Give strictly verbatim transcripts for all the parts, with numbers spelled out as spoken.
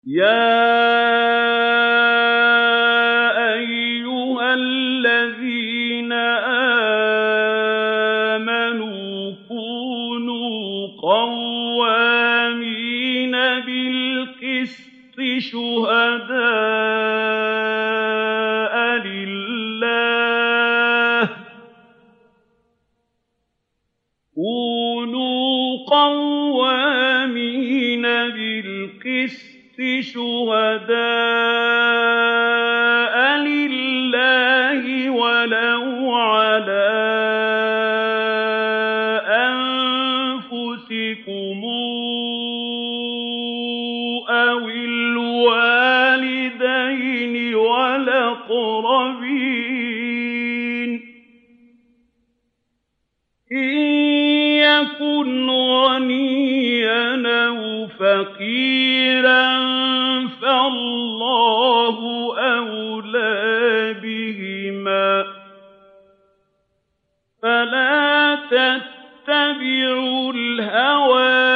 يَا أَيُّهَا الَّذِينَ آمَنُوا كُونُوا قَوَّامِينَ بِالْقِسْطِ شُهَدَاءَ لِلَّهِ كُونُوا قَوَّامِينَ بِالْقِسْطِ شُهَدَاءَ لِلَّهِ وَلَوْ عَلَىٰ أَنفُسِكُمْ أَوِ الْوَالِدَيْنِ وَالْأَقْرَبِينَ ۚ إِن يَكُنْ غَنِيًّا أَوْ فَقِيرًا فَاللَّهُ أَوْلَىٰ بِهِمَا ۖ فَلَا تَتَّبِعُوا الْهَوَىٰ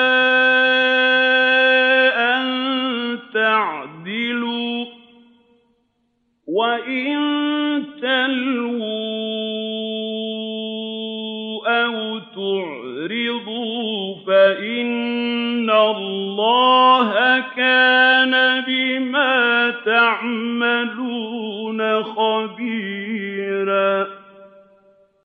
أَن تَعْدِلُوا ۚ وَإِن تَلْوُوا أَوْ تُعْرِضُوا فَإِنَّ اللَّهَ كَانَ بِمَا تَعْمَلُونَ خَبِيرًا